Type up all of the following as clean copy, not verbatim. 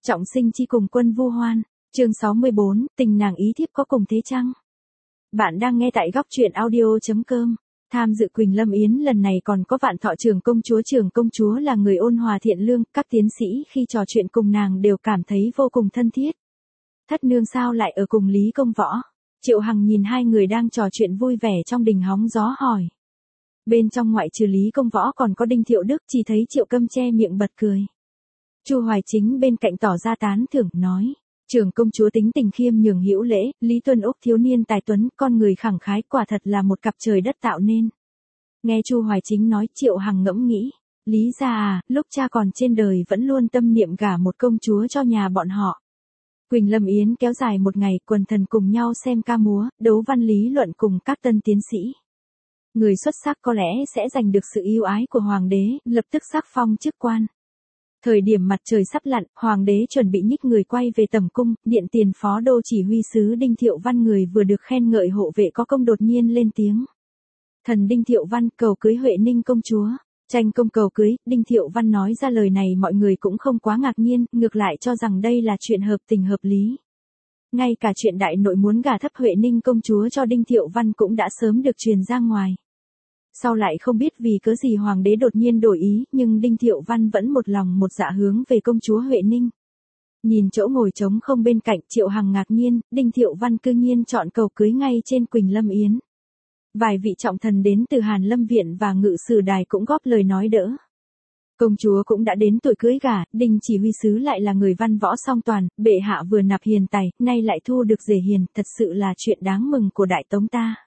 Trọng sinh chi cùng quân vu hoan, chương 64, tình nàng ý thiếp có cùng thế chăng? Bạn đang nghe tại góc truyện audio.com. Tham dự Quỳnh Lâm Yến lần này còn có Vạn Thọ trưởng công chúa là người ôn hòa thiện lương, các tiến sĩ khi trò chuyện cùng nàng đều cảm thấy vô cùng thân thiết. Thất nương sao lại ở cùng Lý Công Võ? Triệu Hằng nhìn hai người đang trò chuyện vui vẻ trong đình hóng gió hỏi. Bên trong ngoại trừ Lý Công Võ còn có Đinh Thiệu Đức, chỉ thấy Triệu Câm che miệng bật cười. Chu Hoài Chính bên cạnh tỏ ra tán thưởng, nói. Trưởng công chúa tính tình khiêm nhường hữu lễ, Lý Tuân Úc thiếu niên tài tuấn, con người khẳng khái, quả thật là một cặp trời đất tạo nên. Nghe Chu Hoài Chính nói, Triệu Hằng ngẫm nghĩ, Lý gia à, lúc cha còn trên đời vẫn luôn tâm niệm gả một công chúa cho nhà bọn họ. Quỳnh Lâm Yến kéo dài một ngày, quần thần cùng nhau xem ca múa, đấu văn lý luận cùng các tân tiến sĩ. Người xuất sắc có lẽ sẽ giành được sự yêu ái của hoàng đế, lập tức sắc phong chức quan. Thời điểm mặt trời sắp lặn, hoàng đế chuẩn bị nhích người quay về tẩm cung, điện tiền phó đô chỉ huy sứ Đinh Thiệu Văn người vừa được khen ngợi hộ vệ có công đột nhiên lên tiếng. Thần Đinh Thiệu Văn cầu cưới Huệ Ninh công chúa. Tranh công cầu cưới, Đinh Thiệu Văn nói ra lời này mọi người cũng không quá ngạc nhiên, ngược lại cho rằng đây là chuyện hợp tình hợp lý. Ngay cả chuyện đại nội muốn gả thấp Huệ Ninh công chúa cho Đinh Thiệu Văn cũng đã sớm được truyền ra ngoài. Sau lại không biết vì cớ gì hoàng đế đột nhiên đổi ý, nhưng Đinh Thiệu Văn vẫn một lòng một dạ hướng về công chúa Huệ Ninh. Nhìn chỗ ngồi trống không bên cạnh, Triệu Hằng ngạc nhiên, Đinh Thiệu Văn cư nhiên chọn cầu cưới ngay trên Quỳnh Lâm Yến. Vài vị trọng thần đến từ Hàn Lâm Viện và Ngự Sử Đài cũng góp lời nói đỡ. Công chúa cũng đã đến tuổi cưới gả, Đinh chỉ huy sứ lại là người văn võ song toàn, bệ hạ vừa nạp hiền tài, nay lại thu được rể hiền, thật sự là chuyện đáng mừng của Đại Tống ta.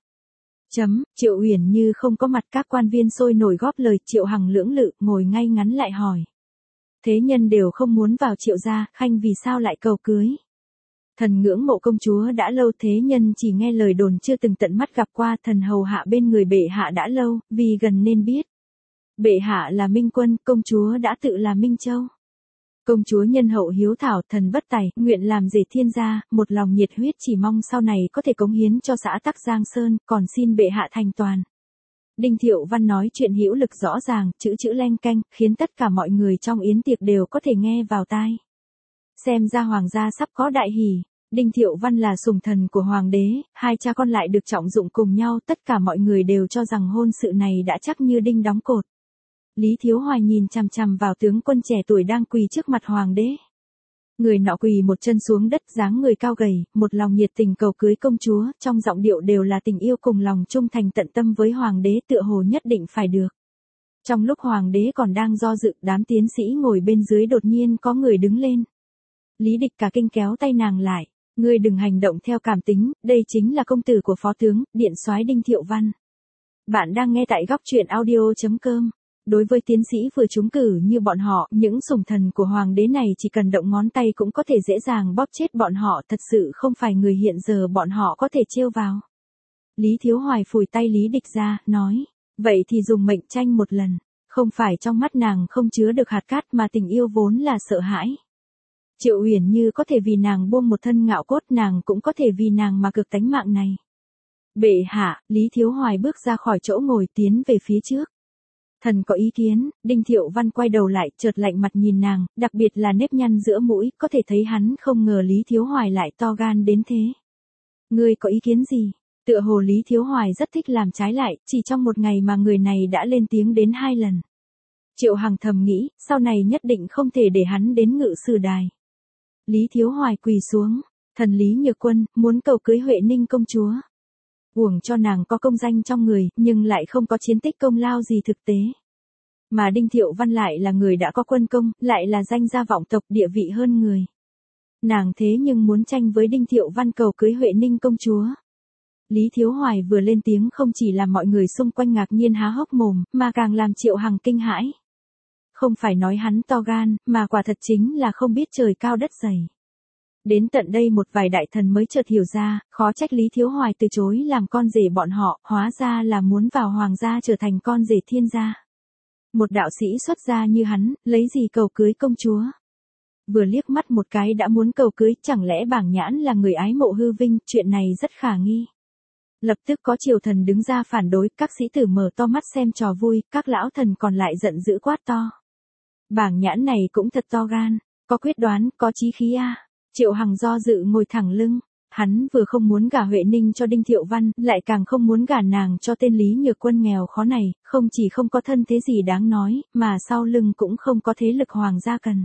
Triệu Uyển Như không có mặt, các quan viên sôi nổi góp lời, Triệu Hằng lưỡng lự, ngồi ngay ngắn lại hỏi. Thế nhân đều không muốn vào Triệu gia, khanh vì sao lại cầu cưới? Thần ngưỡng mộ công chúa đã lâu, thế nhân chỉ nghe lời đồn chưa từng tận mắt gặp qua, thần hầu hạ bên người bệ hạ đã lâu, vì gần nên biết. Bệ hạ là Minh Quân, công chúa đã tự là Minh Châu. Công chúa nhân hậu hiếu thảo, thần bất tài, nguyện làm rể thiên gia, một lòng nhiệt huyết chỉ mong sau này có thể cống hiến cho xã Tắc Giang Sơn, còn xin bệ hạ thành toàn. Đinh Thiệu Văn nói chuyện hữu lực rõ ràng, chữ chữ leng keng, khiến tất cả mọi người trong yến tiệc đều có thể nghe vào tai. Xem ra hoàng gia sắp có đại hỷ. Đinh Thiệu Văn là sủng thần của hoàng đế, hai cha con lại được trọng dụng cùng nhau, tất cả mọi người đều cho rằng hôn sự này đã chắc như đinh đóng cột. Lý Thiếu Hoài nhìn chằm chằm vào tướng quân trẻ tuổi đang quỳ trước mặt hoàng đế. Người nọ quỳ một chân xuống đất, dáng người cao gầy, một lòng nhiệt tình cầu cưới công chúa, trong giọng điệu đều là tình yêu cùng lòng trung thành tận tâm với hoàng đế, tựa hồ nhất định phải được. Trong lúc hoàng đế còn đang do dự, đám tiến sĩ ngồi bên dưới đột nhiên có người đứng lên. Lý Địch cả kinh kéo tay nàng lại. Ngươi đừng hành động theo cảm tính, đây chính là công tử của phó tướng, điện soái Đinh Thiệu Văn. Bạn đang nghe tại góc truyện audio.com. Đối với tiến sĩ vừa trúng cử như bọn họ, những sủng thần của hoàng đế này chỉ cần động ngón tay cũng có thể dễ dàng bóp chết bọn họ, thật sự không phải người hiện giờ bọn họ có thể trêu vào. Lý Thiếu Hoài phủi tay Lý Địch ra, nói, vậy thì dùng mệnh tranh một lần, không phải trong mắt nàng không chứa được hạt cát mà tình yêu vốn là sợ hãi. Triệu Uyển Như có thể vì nàng buông một thân ngạo cốt, nàng cũng có thể vì nàng mà cược tánh mạng này. Bệ hạ, Lý Thiếu Hoài bước ra khỏi chỗ ngồi tiến về phía trước. Thần có ý kiến. Đinh Thiệu Văn quay đầu lại, chợt lạnh mặt nhìn nàng, đặc biệt là nếp nhăn giữa mũi, có thể thấy hắn không ngờ Lý Thiếu Hoài lại to gan đến thế. Ngươi có ý kiến gì? Tựa hồ Lý Thiếu Hoài rất thích làm trái lại, chỉ trong một ngày mà người này đã lên tiếng đến 2 lần. Triệu Hằng thầm nghĩ, sau này nhất định không thể để hắn đến Ngự Sử Đài. Lý Thiếu Hoài quỳ xuống, thần Lý Nhược Quân, muốn cầu cưới Huệ Ninh công chúa. Uổng cho nàng có công danh trong người, nhưng lại không có chiến tích công lao gì thực tế. Mà Đinh Thiệu Văn lại là người đã có quân công, lại là danh gia vọng tộc, địa vị hơn người. Nàng thế nhưng muốn tranh với Đinh Thiệu Văn cầu cưới Huệ Ninh công chúa. Lý Thiếu Hoài vừa lên tiếng không chỉ làm mọi người xung quanh ngạc nhiên há hốc mồm, mà càng làm Triệu Hằng kinh hãi. Không phải nói hắn to gan, mà quả thật chính là không biết trời cao đất dày. Đến tận đây một vài đại thần mới chợt hiểu ra, khó trách Lý Thiếu Hoài từ chối làm con rể bọn họ, hóa ra là muốn vào hoàng gia trở thành con rể thiên gia. Một đạo sĩ xuất gia như hắn, lấy gì cầu cưới công chúa? Vừa liếc mắt một cái đã muốn cầu cưới, chẳng lẽ bảng nhãn là người ái mộ hư vinh, chuyện này rất khả nghi. Lập tức có triều thần đứng ra phản đối, các sĩ tử mở to mắt xem trò vui, các lão thần còn lại giận dữ quát to. Bảng nhãn này cũng thật to gan. Có quyết đoán, có chí khí a. Triệu Hằng do dự ngồi thẳng lưng. Hắn vừa không muốn gả Huệ Ninh cho Đinh Thiệu Văn, lại càng không muốn gả nàng cho tên Lý Nhược Quân nghèo khó này, không chỉ không có thân thế gì đáng nói, mà sau lưng cũng không có thế lực hoàng gia cần.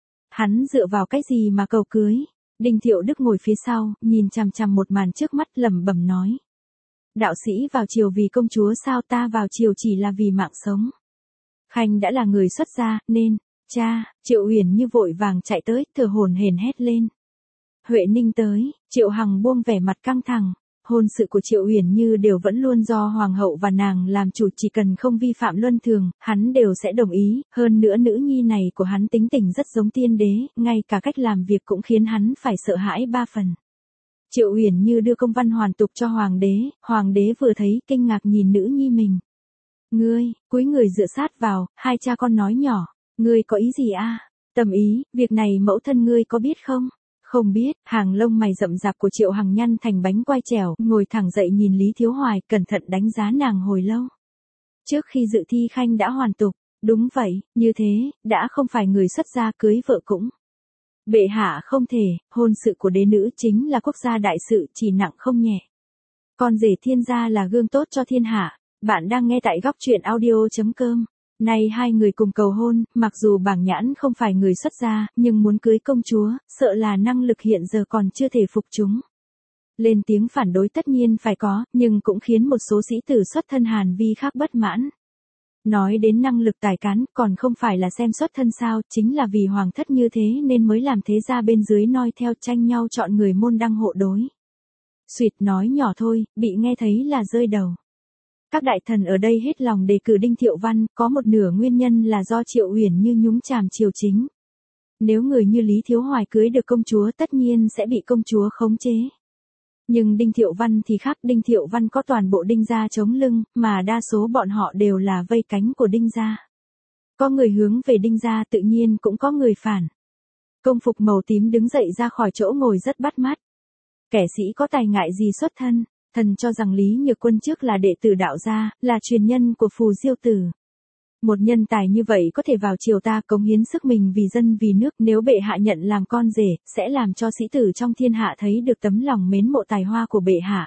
Hắn dựa vào cái gì mà cầu cưới? Đinh Thiệu Đức ngồi phía sau, nhìn chằm chằm một màn trước mắt lẩm bẩm nói. Đạo sĩ vào triều vì công chúa sao, ta vào triều chỉ là vì mạng sống. Khanh đã là người xuất gia, nên, cha, Triệu Uyển Như vội vàng chạy tới, thở hổn hển hét lên. Huệ Ninh tới, Triệu Hằng buông vẻ mặt căng thẳng. Hôn sự của Triệu Uyển Như đều vẫn luôn do hoàng hậu và nàng làm chủ, chỉ cần không vi phạm luân thường, hắn đều sẽ đồng ý, hơn nữa nữ nhi này của hắn tính tình rất giống tiên đế, ngay cả cách làm việc cũng khiến hắn phải sợ hãi ba phần. Triệu Uyển Như đưa công văn hoàn tục cho hoàng đế vừa thấy kinh ngạc nhìn nữ nhi mình. Ngươi, cúi người dựa sát vào, hai cha con nói nhỏ, ngươi có ý gì a? Tầm ý, việc này mẫu thân ngươi có biết không? Không biết, hàng lông mày rậm rạp của Triệu Hằng nhăn thành bánh quai trèo, ngồi thẳng dậy nhìn Lý Thiếu Hoài, cẩn thận đánh giá nàng hồi lâu. Trước khi dự thi khanh đã hoàn tục, đúng vậy, như thế, đã không phải người xuất gia cưới vợ cũng. Bệ hạ không thể, hôn sự của đế nữ chính là quốc gia đại sự, chỉ nặng không nhẹ. Con rể thiên gia là gương tốt cho thiên hạ. Bạn đang nghe tại góc truyện audio.com. Nay hai người cùng cầu hôn, mặc dù Bảng Nhãn không phải người xuất gia, nhưng muốn cưới công chúa, sợ là năng lực hiện giờ còn chưa thể phục chúng. Lên tiếng phản đối tất nhiên phải có, nhưng cũng khiến một số sĩ tử xuất thân Hàn Vi khác bất mãn. Nói đến năng lực tài cán, còn không phải là xem xuất thân sao, chính là vì hoàng thất như thế nên mới làm thế gia bên dưới noi theo tranh nhau chọn người môn đăng hộ đối. Suýt nói nhỏ thôi, bị nghe thấy là rơi đầu. Các đại thần ở đây hết lòng đề cử Đinh Thiệu Văn, có một nửa nguyên nhân là do Triệu Uyển Như nhúng chàm triều chính. Nếu người như Lý Thiếu Hoài cưới được công chúa tất nhiên sẽ bị công chúa khống chế. Nhưng Đinh Thiệu Văn thì khác, Đinh Thiệu Văn có toàn bộ Đinh gia chống lưng, mà đa số bọn họ đều là vây cánh của Đinh gia. Có người hướng về Đinh gia tự nhiên cũng có người phản. Công phục màu tím đứng dậy ra khỏi chỗ ngồi rất bắt mắt. Kẻ sĩ có tài ngại gì xuất thân? Thần cho rằng Lý Nhược Quân trước là đệ tử đạo gia, là truyền nhân của Phù Diêu Tử. Một nhân tài như vậy có thể vào triều ta cống hiến sức mình vì dân vì nước, nếu bệ hạ nhận làm con rể, sẽ làm cho sĩ tử trong thiên hạ thấy được tấm lòng mến mộ tài hoa của bệ hạ.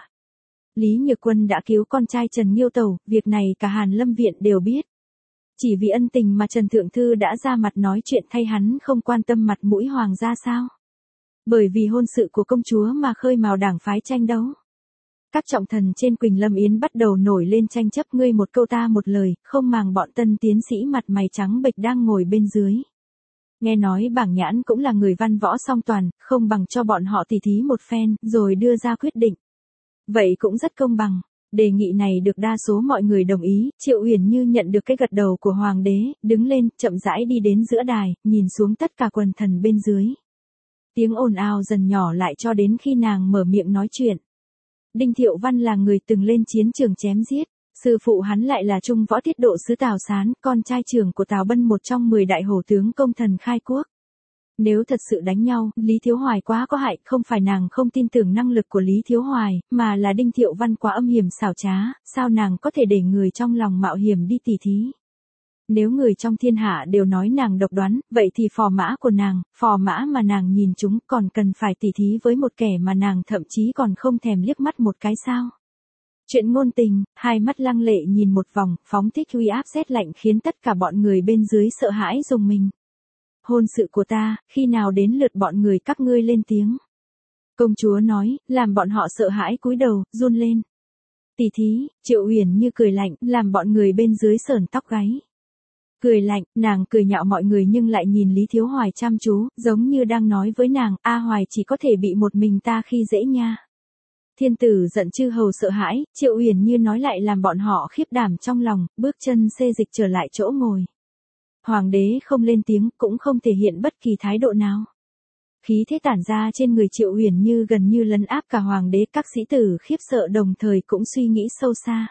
Lý Nhược Quân đã cứu con trai Trần Nghiêu Tẩu, việc này cả Hàn Lâm Viện đều biết. Chỉ vì ân tình mà Trần Thượng Thư đã ra mặt nói chuyện thay hắn, không quan tâm mặt mũi hoàng gia sao? Bởi vì hôn sự của công chúa mà khơi mào đảng phái tranh đấu. Các trọng thần trên Quỳnh Lâm Yến bắt đầu nổi lên tranh chấp, ngươi một câu ta một lời, không màng bọn tân tiến sĩ mặt mày trắng bệch đang ngồi bên dưới. Nghe nói Bảng Nhãn cũng là người văn võ song toàn, không bằng cho bọn họ tỉ thí một phen, rồi đưa ra quyết định. Vậy cũng rất công bằng. Đề nghị này được đa số mọi người đồng ý, Triệu Uyển Như nhận được cái gật đầu của hoàng đế, đứng lên, chậm rãi đi đến giữa đài, nhìn xuống tất cả quần thần bên dưới. Tiếng ồn ào dần nhỏ lại cho đến khi nàng mở miệng nói chuyện. Đinh Thiệu Văn là người từng lên chiến trường chém giết, sư phụ hắn lại là trung võ tiết độ sứ Tào Sán, con trai trưởng của Tào Bân, một trong 10 đại hổ tướng công thần khai quốc. Nếu thật sự đánh nhau, Lý Thiếu Hoài quá có hại, không phải nàng không tin tưởng năng lực của Lý Thiếu Hoài, mà là Đinh Thiệu Văn quá âm hiểm xảo trá, sao nàng có thể để người trong lòng mạo hiểm đi tỉ thí. Nếu người trong thiên hạ đều nói nàng độc đoán, vậy thì phò mã của nàng, phò mã mà nàng nhìn chúng còn cần phải tỉ thí với một kẻ mà nàng thậm chí còn không thèm liếc mắt một cái sao. Chuyện ngôn tình, hai mắt lăng lệ nhìn một vòng, phóng thích uy áp rét lạnh khiến tất cả bọn người bên dưới sợ hãi rùng mình. Hôn sự của ta, khi nào đến lượt bọn người các ngươi lên tiếng. Công chúa nói, làm bọn họ sợ hãi cúi đầu, run lên. Tỉ thí, Triệu Uyển Như cười lạnh, làm bọn người bên dưới sởn tóc gáy. Cười lạnh, nàng cười nhạo mọi người nhưng lại nhìn Lý Thiếu Hoài chăm chú, giống như đang nói với nàng, A Hoài chỉ có thể bị một mình ta khi dễ nha. Thiên tử giận chư hầu sợ hãi, Triệu Uyển Như nói lại làm bọn họ khiếp đảm trong lòng, bước chân xê dịch trở lại chỗ ngồi. Hoàng đế không lên tiếng, cũng không thể hiện bất kỳ thái độ nào. Khí thế tản ra trên người Triệu Uyển Như gần như lấn áp cả hoàng đế, các sĩ tử khiếp sợ đồng thời cũng suy nghĩ sâu xa.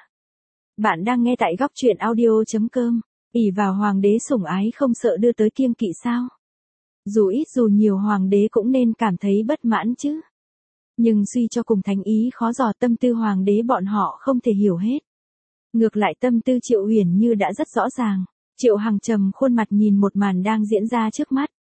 Bạn đang nghe tại góc truyện audio.com. Ỷ vào hoàng đế sủng ái không sợ đưa tới kiêng kỵ sao? Dù ít dù nhiều hoàng đế cũng nên cảm thấy bất mãn chứ. Nhưng suy cho cùng thánh ý khó dò, tâm tư hoàng đế bọn họ không thể hiểu hết. Ngược lại tâm tư Triệu Uyển Như đã rất rõ ràng. Triệu Hằng trầm khuôn mặt nhìn một màn đang diễn ra trước mắt.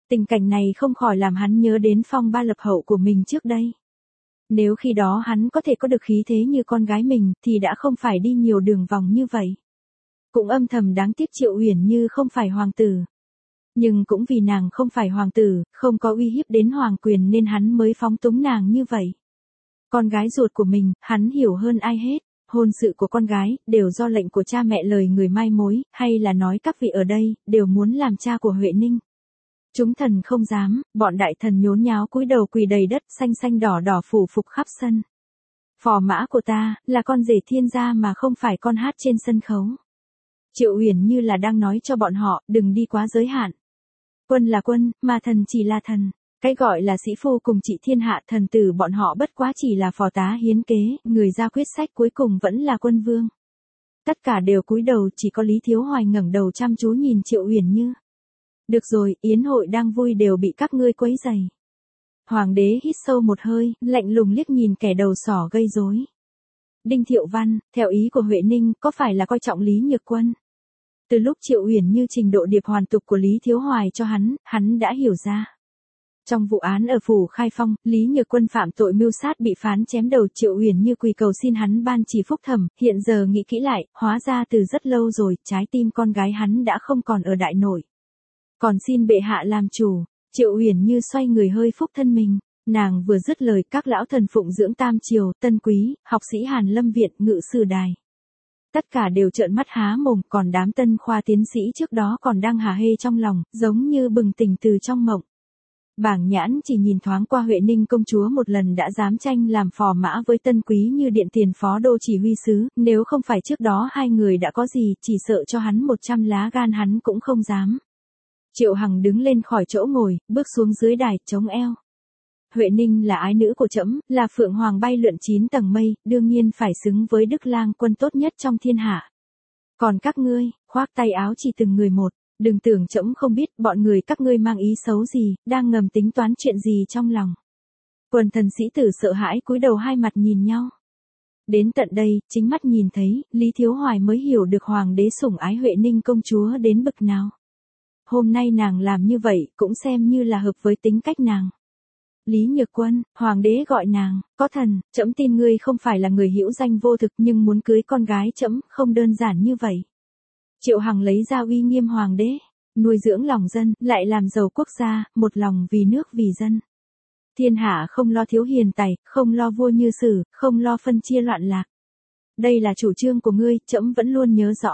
Tình cảnh này không khỏi làm hắn nhớ đến phong ba lập hậu của mình trước đây. Nếu khi đó hắn có thể có được khí thế như con gái mình thì đã không phải đi nhiều đường vòng như vậy. Cũng âm thầm đáng tiếc Triệu Uyển Như không phải hoàng tử. Nhưng cũng vì nàng không phải hoàng tử, không có uy hiếp đến hoàng quyền nên hắn mới phóng túng nàng như vậy. Con gái ruột của mình, hắn hiểu hơn ai hết. Hôn sự của con gái, đều do lệnh của cha mẹ lời người mai mối, hay là nói các vị ở đây, đều muốn làm cha của Huệ Ninh. Chúng thần không dám, bọn đại thần nhốn nháo cúi đầu quỳ đầy đất xanh xanh đỏ đỏ phủ phục khắp sân. Phò mã của ta, là con rể thiên gia mà không phải con hát trên sân khấu. Triệu Uyển Như là đang nói cho bọn họ, đừng đi quá giới hạn. Quân là quân, mà thần chỉ là thần. Cái gọi là sĩ phu cùng trị thiên hạ thần tử bọn họ bất quá chỉ là phò tá hiến kế, người ra quyết sách cuối cùng vẫn là quân vương. Tất cả đều cúi đầu, chỉ có Lý Thiếu Hoài ngẩng đầu chăm chú nhìn Triệu Uyển Như. Được rồi, yến hội đang vui đều bị các ngươi quấy rầy. Hoàng đế hít sâu một hơi, lạnh lùng liếc nhìn kẻ đầu sỏ gây rối. Đinh Thiệu Văn, theo ý của Huệ Ninh, có phải là coi trọng Lý Nhược Quân? Từ lúc Triệu Uyển Như trình độ điệp hoàn tục của Lý Thiếu Hoài cho hắn đã hiểu ra. Trong vụ án ở phủ Khai Phong, Lý Nhược Quân phạm tội mưu sát bị phán chém đầu, Triệu Uyển Như quỳ cầu xin hắn ban chỉ phúc thẩm, hiện giờ nghĩ kỹ lại, hóa ra từ rất lâu rồi, trái tim con gái hắn đã không còn ở đại nội. Còn xin bệ hạ làm chủ. Triệu Uyển Như xoay người hơi phúc thân mình, nàng vừa dứt lời các lão thần phụng dưỡng tam triều, tân quý, học sĩ Hàn Lâm viện, ngự sử đài. Tất cả đều trợn mắt há mồm, còn đám tân khoa tiến sĩ trước đó còn đang hả hê trong lòng, giống như bừng tỉnh từ trong mộng. Bảng Nhãn chỉ nhìn thoáng qua Huệ Ninh công chúa một lần đã dám tranh làm phò mã với tân quý như điện tiền phó đô chỉ huy sứ, nếu không phải trước đó hai người đã có gì, chỉ sợ cho hắn 100 lá gan hắn cũng không dám. Triệu Hằng đứng lên khỏi chỗ ngồi, bước xuống dưới đài, chống eo. Huệ Ninh là ái nữ của trẫm, là phượng hoàng bay lượn 9 tầng mây, đương nhiên phải xứng với Đức Lang Quân tốt nhất trong thiên hạ. Còn các ngươi, khoác tay áo chỉ từng người một, đừng tưởng trẫm không biết bọn người các ngươi mang ý xấu gì, đang ngầm tính toán chuyện gì trong lòng. Quần thần sĩ tử sợ hãi cúi đầu hai mặt nhìn nhau. Đến tận đây, chính mắt nhìn thấy, Lý Thiếu Hoài mới hiểu được hoàng đế sủng ái Huệ Ninh công chúa đến bậc nào. Hôm nay nàng làm như vậy, cũng xem như là hợp với tính cách nàng. Lý Nhược Quân, hoàng đế gọi nàng, có thần, trẫm tin ngươi không phải là người hữu danh vô thực nhưng muốn cưới con gái trẫm không đơn giản như vậy. Triệu Hằng lấy ra uy nghiêm hoàng đế, nuôi dưỡng lòng dân, lại làm giàu quốc gia, một lòng vì nước vì dân. Thiên hạ không lo thiếu hiền tài, không lo vua như Sử, không lo phân chia loạn lạc. Đây là chủ trương của ngươi, trẫm vẫn luôn nhớ rõ.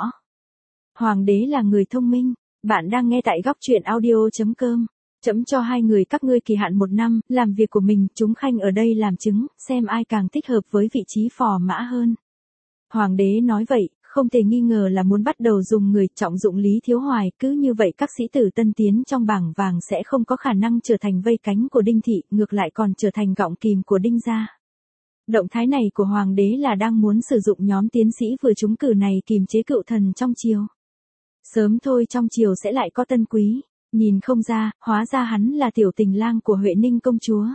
Hoàng đế là người thông minh. Bạn đang nghe tại góc truyện audio.com. Trẫm cho hai người các ngươi kỳ hạn 1 năm, làm việc của mình, chúng khanh ở đây làm chứng, xem ai càng thích hợp với vị trí phò mã hơn. Hoàng đế nói vậy, không thể nghi ngờ là muốn bắt đầu dùng người trọng dụng Lý Thiếu Hoài, cứ như vậy các sĩ tử tân tiến trong bảng vàng sẽ không có khả năng trở thành vây cánh của Đinh thị, ngược lại còn trở thành gọng kìm của Đinh gia. Động thái này của hoàng đế là đang muốn sử dụng nhóm tiến sĩ vừa trúng cử này kìm chế cựu thần trong triều. Sớm thôi trong triều sẽ lại có tân quý, nhìn không ra, hóa ra hắn là tiểu tình lang của Huệ Ninh công chúa.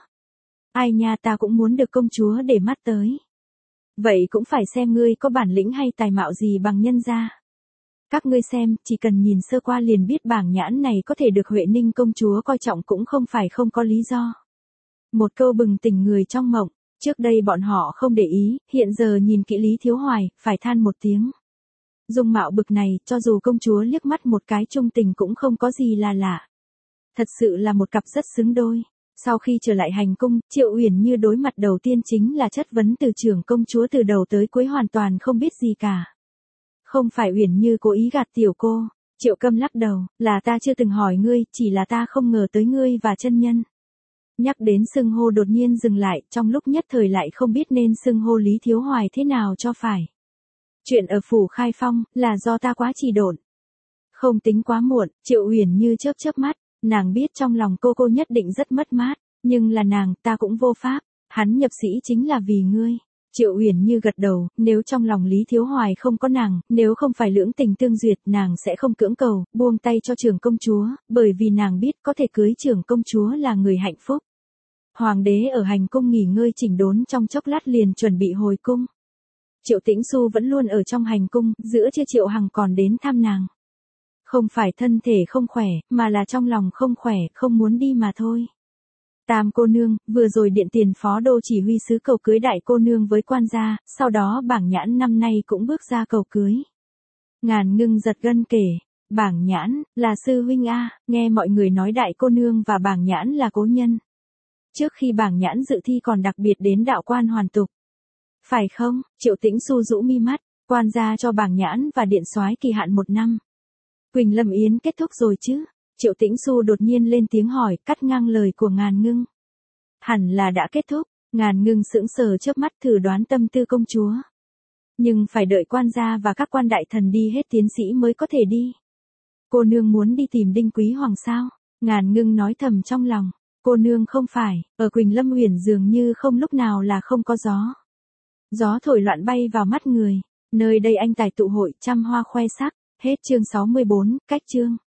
Ai nha, ta cũng muốn được công chúa để mắt tới. Vậy cũng phải xem ngươi có bản lĩnh hay tài mạo gì bằng nhân gia. Các ngươi xem, chỉ cần nhìn sơ qua liền biết Bảng Nhãn này có thể được Huệ Ninh công chúa coi trọng cũng không phải không có lý do. Một câu bừng tỉnh người trong mộng, trước đây bọn họ không để ý, hiện giờ nhìn kỹ Lý Thiếu Hoài, phải than một tiếng. Dung mạo bực này, cho dù công chúa liếc mắt một cái trung tình cũng không có gì là lạ. Thật sự là một cặp rất xứng đôi. Sau khi trở lại hành cung, Triệu Uyển Như đối mặt đầu tiên chính là chất vấn từ trưởng công chúa từ đầu tới cuối hoàn toàn không biết gì cả. Không phải Uyển Như cố ý gạt tiểu cô, Triệu Câm lắc đầu, là ta chưa từng hỏi ngươi, chỉ là ta không ngờ tới ngươi và chân nhân. Nhắc đến xưng hô đột nhiên dừng lại, trong lúc nhất thời lại không biết nên xưng hô Lý Thiếu Hoài thế nào cho phải. Chuyện ở phủ Khai Phong, là do ta quá trì độn. Không tính quá muộn, Triệu Uyển Như chớp chớp mắt, nàng biết trong lòng cô nhất định rất mất mát, nhưng là nàng, ta cũng vô pháp, hắn nhập sĩ chính là vì ngươi. Triệu Uyển Như gật đầu, nếu trong lòng Lý Thiếu Hoài không có nàng, nếu không phải lưỡng tình tương duyệt, nàng sẽ không cưỡng cầu, buông tay cho trưởng công chúa, bởi vì nàng biết có thể cưới trưởng công chúa là người hạnh phúc. Hoàng đế ở hành cung nghỉ ngơi chỉnh đốn trong chốc lát liền chuẩn bị hồi cung. Triệu Tĩnh Xu vẫn luôn ở trong hành cung, giữa trưa Triệu Hằng còn đến thăm nàng. Không phải thân thể không khỏe, mà là trong lòng không khỏe, không muốn đi mà thôi. Tam cô nương, vừa rồi điện tiền phó đô chỉ huy sứ cầu cưới đại cô nương với quan gia, sau đó Bảng Nhãn năm nay cũng bước ra cầu cưới. Ngàn Ngưng giật gân kể, Bảng Nhãn, là sư huynh a, nghe mọi người nói đại cô nương và Bảng Nhãn là cố nhân. Trước khi Bảng Nhãn dự thi còn đặc biệt đến đạo quan hoàn tục. Phải không? Triệu Tĩnh Xu rũ mi mắt, quan gia cho Bảng Nhãn và điện soái kỳ hạn 1 năm. Quỳnh Lâm Yến kết thúc rồi chứ? Triệu Tĩnh Xu đột nhiên lên tiếng hỏi, cắt ngang lời của Ngàn Ngưng. Hẳn là đã kết thúc, Ngàn Ngưng sững sờ chớp mắt thử đoán tâm tư công chúa. Nhưng phải đợi quan gia và các quan đại thần đi hết tiến sĩ mới có thể đi. Cô nương muốn đi tìm Đinh Quý Hoàng sao? Ngàn Ngưng nói thầm trong lòng. Cô nương không phải, ở Quỳnh Lâm Uyển dường như không lúc nào là không có gió. Gió thổi loạn bay vào mắt người. Nơi đây anh tài tụ hội trăm hoa khoe sắc. Hết chương 64, cách chương.